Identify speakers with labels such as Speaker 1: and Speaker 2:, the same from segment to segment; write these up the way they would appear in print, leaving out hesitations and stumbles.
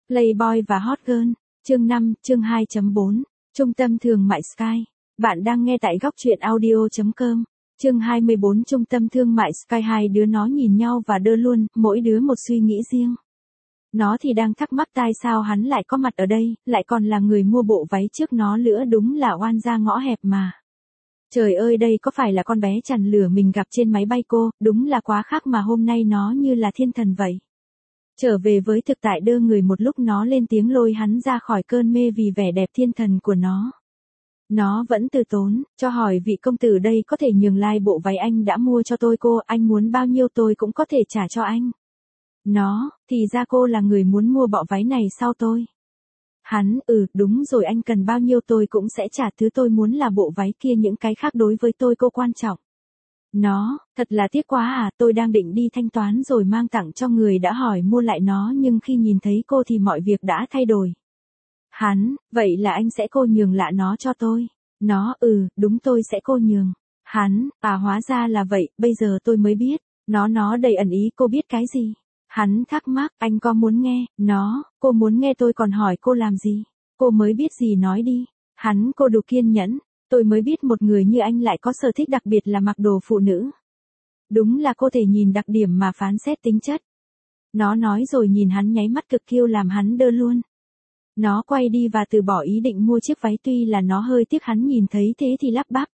Speaker 1: Playboy và Hot Girl, chương 5, chương 2.4, Trung tâm thương mại Sky. Bạn đang nghe tại góc truyện audio.com. Chương 24 Trung tâm thương mại Sky. Hai đứa nó nhìn nhau và đơ luôn, mỗi đứa một suy nghĩ riêng. Nó thì đang thắc mắc tại sao hắn lại có mặt ở đây, lại còn là người mua bộ váy trước nó nữa, đúng là oan gia ngõ hẹp mà. Trời ơi, đây có phải là con bé chằn lửa mình gặp trên máy bay cô, đúng là quá khác mà hôm nay nó như là thiên thần vậy. Trở về với thực tại đơ người một lúc, nó lên tiếng lôi hắn ra khỏi cơn mê vì vẻ đẹp thiên thần của nó. Nó vẫn từ tốn, cho hỏi vị công tử đây có thể nhường lại bộ váy anh đã mua cho tôi cô, anh muốn bao nhiêu tôi cũng có thể trả cho anh. Nó, thì ra cô là người muốn mua bộ váy này sau tôi. Hắn, đúng rồi, anh cần bao nhiêu tôi cũng sẽ trả, thứ tôi muốn là bộ váy kia, những cái khác đối với tôi cô quan trọng. Nó, thật là tiếc quá à, tôi đang định đi thanh toán rồi mang tặng cho người đã hỏi mua lại nó, nhưng khi nhìn thấy cô thì mọi việc đã thay đổi. Hắn, vậy là anh sẽ cô nhường lại nó cho tôi. Nó, đúng tôi sẽ cô nhường. Hắn, hóa ra là vậy, bây giờ tôi mới biết. Nó đầy ẩn ý, cô biết cái gì? Hắn thắc mắc, anh có muốn nghe? Nó, cô muốn nghe tôi còn hỏi cô làm gì? Cô mới biết gì nói đi. Hắn, cô đủ kiên nhẫn. Tôi mới biết một người như anh lại có sở thích đặc biệt là mặc đồ phụ nữ. Đúng là cô thể nhìn đặc điểm mà phán xét tính chất. Nó nói rồi nhìn hắn nháy mắt cực kiêu làm hắn đơ luôn. Nó quay đi và từ bỏ ý định mua chiếc váy, tuy là nó hơi tiếc hắn nhìn thấy thế thì lắp bắp.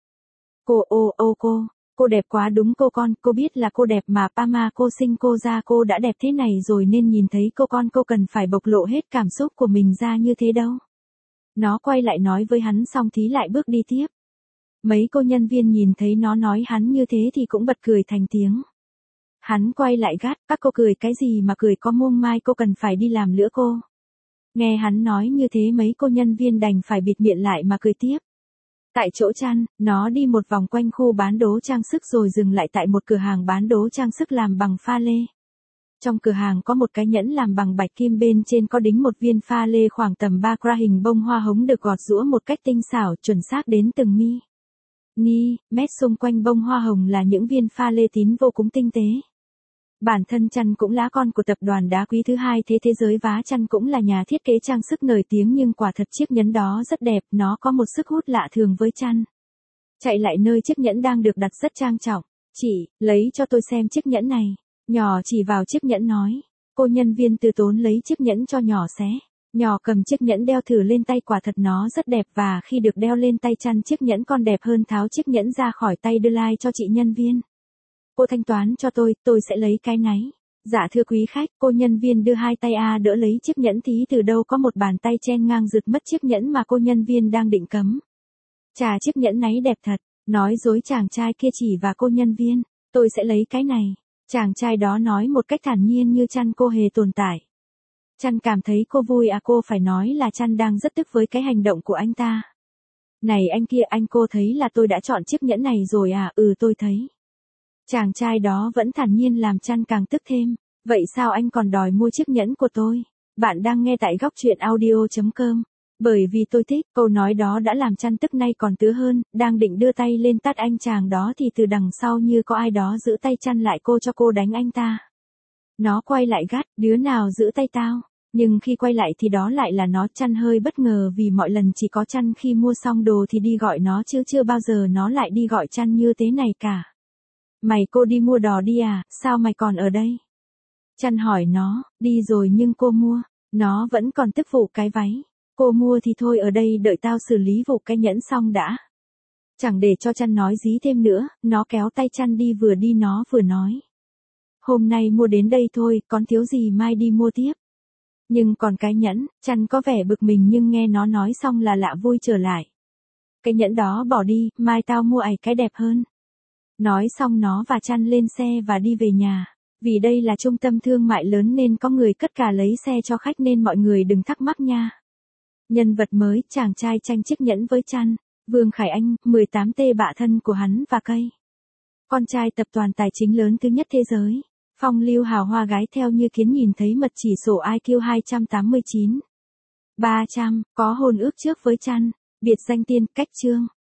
Speaker 1: Cô đẹp quá đúng cô biết là cô đẹp mà, Pama cô sinh cô ra cô đã đẹp thế này rồi nên nhìn thấy cô cần phải bộc lộ hết cảm xúc của mình ra như thế đâu. Nó quay lại nói với hắn xong thì lại bước đi tiếp. Mấy cô nhân viên nhìn thấy nó nói hắn như thế thì cũng bật cười thành tiếng. Hắn quay lại gắt, các cô cười cái gì mà cười, có mông mai cô cần phải đi làm nữa cô. Nghe hắn nói như thế mấy cô nhân viên đành phải bịt miệng lại mà cười tiếp. Tại chỗ chăn, nó đi một vòng quanh khu bán đồ trang sức rồi dừng lại tại một cửa hàng bán đồ trang sức làm bằng pha lê. Trong cửa hàng có một cái nhẫn làm bằng bạch kim, bên trên có đính một viên pha lê khoảng tầm 3 carat hình bông hoa hồng được gọt giũa một cách tinh xảo chuẩn xác đến từng mét xung quanh bông hoa hồng là những viên pha lê tín vô cùng tinh tế. Bản thân Chăn cũng là con của tập đoàn đá quý thứ hai thế giới, và Chăn cũng là nhà thiết kế trang sức nổi tiếng, nhưng quả thật chiếc nhẫn đó rất đẹp, nó có một sức hút lạ thường với Chăn. Chạy lại nơi chiếc nhẫn đang được đặt rất trang trọng. Chị, lấy cho tôi xem chiếc nhẫn này. Nhỏ chỉ vào chiếc nhẫn nói. Cô nhân viên từ tốn lấy chiếc nhẫn cho nhỏ xé. Nhỏ cầm chiếc nhẫn đeo thử lên tay, quả thật nó rất đẹp, và khi được đeo lên tay Chăn chiếc nhẫn còn đẹp hơn. Tháo chiếc nhẫn ra khỏi tay đưa like cho chị nhân viên. Cô thanh toán cho tôi sẽ lấy cái náy. Dạ thưa quý khách, cô nhân viên đưa hai tay đỡ lấy chiếc nhẫn thì từ đâu có một bàn tay chen ngang giật mất chiếc nhẫn mà cô nhân viên đang định cấm. Chà, chiếc nhẫn náy đẹp thật. Nói dối chàng trai kia chỉ và cô nhân viên. Tôi sẽ lấy cái này. Chàng trai đó nói một cách thản nhiên như Chăn cô hề tồn tại. Chăn cảm thấy cô vui cô phải nói là Chăn đang rất tức với cái hành động của anh ta. Này anh kia, cô thấy là tôi đã chọn chiếc nhẫn này rồi à? Tôi thấy. Chàng trai đó vẫn thản nhiên làm Chăn càng tức thêm. Vậy sao anh còn đòi mua chiếc nhẫn của tôi? Bạn đang nghe tại góc truyện audio.com. Bởi vì tôi thích, câu nói đó đã làm Chăn tức nay còn tứa hơn, đang định đưa tay lên tát anh chàng đó thì từ đằng sau như có ai đó giữ tay Chăn lại, cho cô đánh anh ta. Nó quay lại gắt, đứa nào giữ tay tao? Nhưng khi quay lại thì đó lại là nó. Chăn hơi bất ngờ vì mọi lần chỉ có Chăn khi mua xong đồ thì đi gọi nó chứ chưa bao giờ nó lại đi gọi Chăn như thế này cả. Mày cô đi mua đồ đi à, sao mày còn ở đây? Chăn hỏi nó, đi rồi nhưng cô mua. Nó vẫn còn tức vụ cái váy. Cô mua thì thôi, ở đây đợi tao xử lý vụ cái nhẫn xong đã. Chẳng để cho Chăn nói dí thêm nữa, nó kéo tay Chăn đi nó vừa nói. Hôm nay mua đến đây thôi, còn thiếu gì mai đi mua tiếp. Nhưng còn cái nhẫn, Chăn có vẻ bực mình nhưng nghe nó nói xong là lạ vui trở lại. Cái nhẫn đó bỏ đi, mai tao mua cái đẹp hơn. Nói xong nó và Chăn lên xe và đi về nhà. Vì đây là trung tâm thương mại lớn nên có người cất cả lấy xe cho khách nên mọi người đừng thắc mắc nha. Nhân vật mới, chàng trai tranh chiếc nhẫn với Chăn. Vương Khải Anh, 18T bạ thân của hắn và cây. Con trai tập đoàn tài chính lớn thứ nhất thế giới. Phong lưu hào hoa gái theo như kiến, nhìn thấy mật chỉ sổ IQ 289. 300, có hôn ước trước với Chăn. Biệt danh tiên, cách trương.